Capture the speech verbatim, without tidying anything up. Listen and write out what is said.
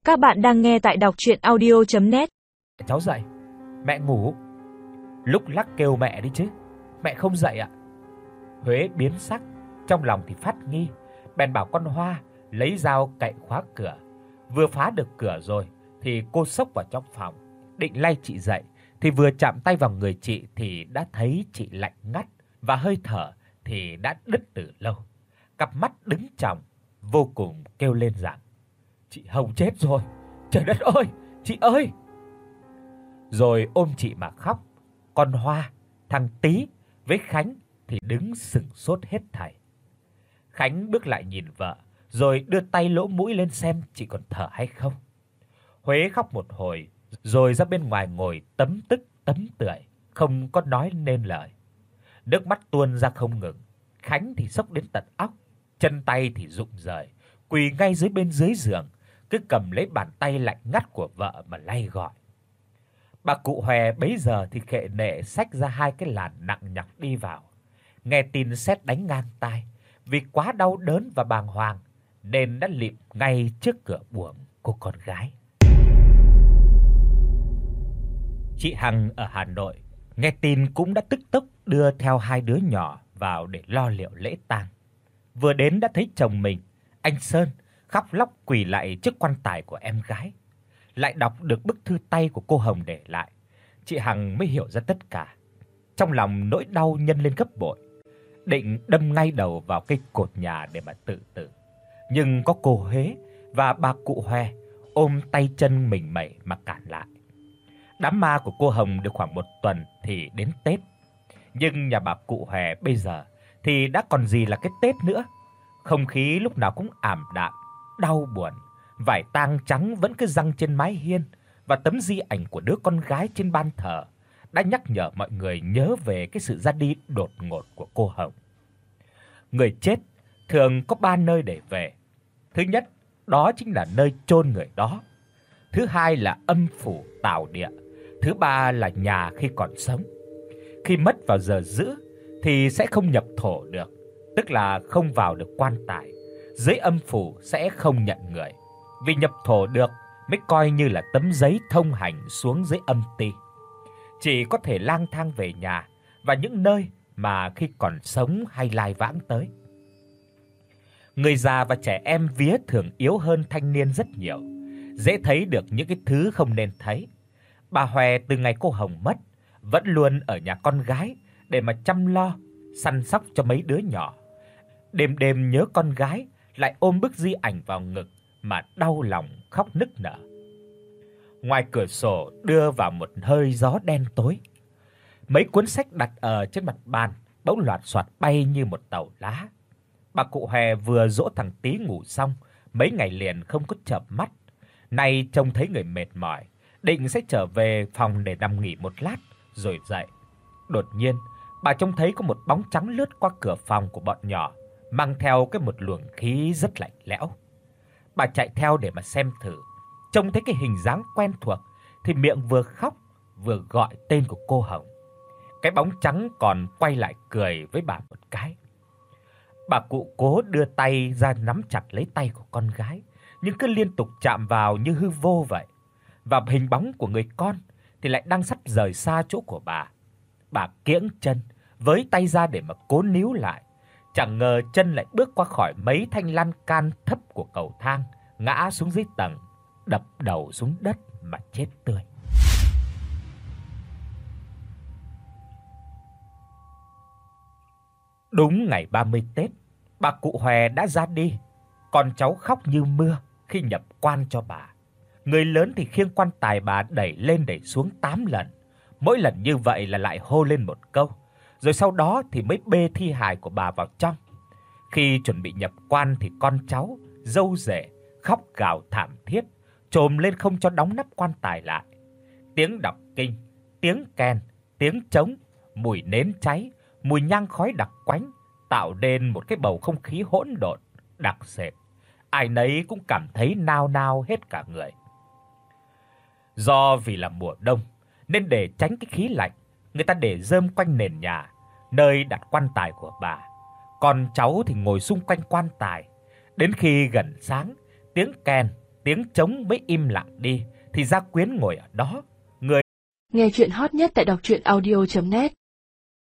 Các bạn đang nghe tại đọc audio net. Cháu dậy, mẹ ngủ. Lúc lắc kêu mẹ đi chứ, mẹ không dậy ạ. Huế biến sắc, trong lòng thì phát nghi, bèn bảo con Hoa lấy dao cạy khóa cửa. Vừa phá được cửa rồi thì cô xốc vào trong phòng, định lay chị dậy thì vừa chạm tay vào người chị thì đã thấy chị lạnh ngắt và hơi thở thì đã đứt từ lâu. Cặp mắt đứng tròng, vô cùng kêu lên rằng: "Chị Hồng chết rồi, trời đất ơi, chị ơi!" Rồi ôm chị mà khóc. Con Hoa, thằng Tí với Khánh thì đứng sững sốt hết thảy. Khánh bước lại nhìn vợ, rồi đưa tay lỗ mũi lên xem chị còn thở hay không. Huế khóc một hồi, rồi ra bên ngoài ngồi tấm tức tấm tưởi, không có nói nên lời. Nước mắt tuôn ra không ngừng. Khánh thì sốc đến tận óc, chân tay thì rụng rời, quỳ ngay dưới bên dưới giường, cứ cầm lấy bàn tay lạnh ngắt của vợ mà lay gọi. Bà cụ Hòe bấy giờ thì khệ nệ xách ra hai cái làn nặng nhọc đi vào. Nghe tin sét đánh ngang tai, vì quá đau đớn và bàng hoàng nên đã lịm ngay trước cửa buồng của con gái. Chị Hằng ở Hà Nội nghe tin cũng đã tức tốc đưa theo hai đứa nhỏ vào để lo liệu lễ tang. Vừa đến đã thấy chồng mình, anh Sơn, khóc lóc quỳ lại trước quan tài của em gái. Lại đọc được bức thư tay của cô Hồng để lại, chị Hằng mới hiểu ra tất cả. Trong lòng nỗi đau nhân lên gấp bội, định đâm ngay đầu vào cây cột nhà để mà tự tử. Nhưng có cô Huế và bà cụ Hòe ôm tay chân mình mẩy mà cản lại. Đám ma của cô Hồng được khoảng một tuần thì đến Tết. Nhưng nhà bà cụ Hòe bây giờ thì đã còn gì là cái Tết nữa. Không khí lúc nào cũng ảm đạm, đau buồn. Vải tang trắng vẫn cứ giăng trên mái hiên và tấm di ảnh của đứa con gái trên ban thờ đã nhắc nhở mọi người nhớ về cái sự ra đi đột ngột của cô Hồng. Người chết thường có ba nơi để về. Thứ nhất, đó chính là nơi chôn người đó. Thứ hai là âm phủ tảo địa. Thứ ba là nhà khi còn sống. Khi mất vào giờ dữ thì sẽ không nhập thổ được, tức là không vào được quan tài. Dưới âm phủ sẽ không nhận người. Vì nhập thổ được mới coi như là tấm giấy thông hành xuống dưới âm ti. Chỉ có thể lang thang về nhà và những nơi mà khi còn sống hay lai vãng tới. Người già và trẻ em vía thường yếu hơn thanh niên rất nhiều, dễ thấy được những cái thứ không nên thấy. Bà Hòe từ ngày cô Hồng mất vẫn luôn ở nhà con gái để mà chăm lo, săn sóc cho mấy đứa nhỏ. Đêm đêm nhớ con gái, lại ôm bức di ảnh vào ngực mà đau lòng khóc nức nở. Ngoài cửa sổ đưa vào một hơi gió đen tối. Mấy cuốn sách đặt ở trên mặt bàn bỗng loạt xoạt bay như một tàu lá. Bà cụ Hòe vừa dỗ thằng Tí ngủ xong, mấy ngày liền không có chợp mắt. Nay trông thấy người mệt mỏi, định sẽ trở về phòng để nằm nghỉ một lát rồi dậy. Đột nhiên, bà trông thấy có một bóng trắng lướt qua cửa phòng của bọn nhỏ, mang theo cái một luồng khí rất lạnh lẽo. Bà chạy theo để mà xem thử, trông thấy cái hình dáng quen thuộc thì miệng vừa khóc vừa gọi tên của cô Hồng. Cái bóng trắng còn quay lại cười với bà một cái. Bà cụ cố đưa tay ra nắm chặt lấy tay của con gái, nhưng cứ liên tục chạm vào như hư vô vậy. Và hình bóng của người con thì lại đang sắp rời xa chỗ của bà. Bà kiễng chân, với tay ra để mà cố níu lại. Chẳng ngờ chân lại bước qua khỏi mấy thanh lan can thấp của cầu thang, ngã xuống dưới tầng, đập đầu xuống đất mà chết tươi. Đúng ngày ba mươi Tết, bà cụ Hòe đã ra đi. Con cháu khóc như mưa khi nhập quan cho bà. Người lớn thì khiêng quan tài bà đẩy lên đẩy xuống tám lần. Mỗi lần như vậy là lại hô lên một câu, rồi sau đó thì mới bê thi hài của bà vào trong. Khi chuẩn bị nhập quan thì con cháu, dâu rể khóc gào thảm thiết, chồm lên không cho đóng nắp quan tài lại. Tiếng đọc kinh, tiếng kèn, tiếng trống, mùi nến cháy, mùi nhang khói đặc quánh tạo nên một cái bầu không khí hỗn độn, đặc sệt. Ai nấy cũng cảm thấy nao nao hết cả người. Do vì là mùa đông nên để tránh cái khí lạnh, người ta để rơm quanh nền nhà nơi đặt quan tài của bà. Con cháu thì ngồi xung quanh quan tài. Đến khi gần sáng, tiếng kèn, tiếng trống mới im lặng đi thì Gia Quyến ngồi ở đó, người Nghe truyện hot nhất tại đọc truyện audio chấm net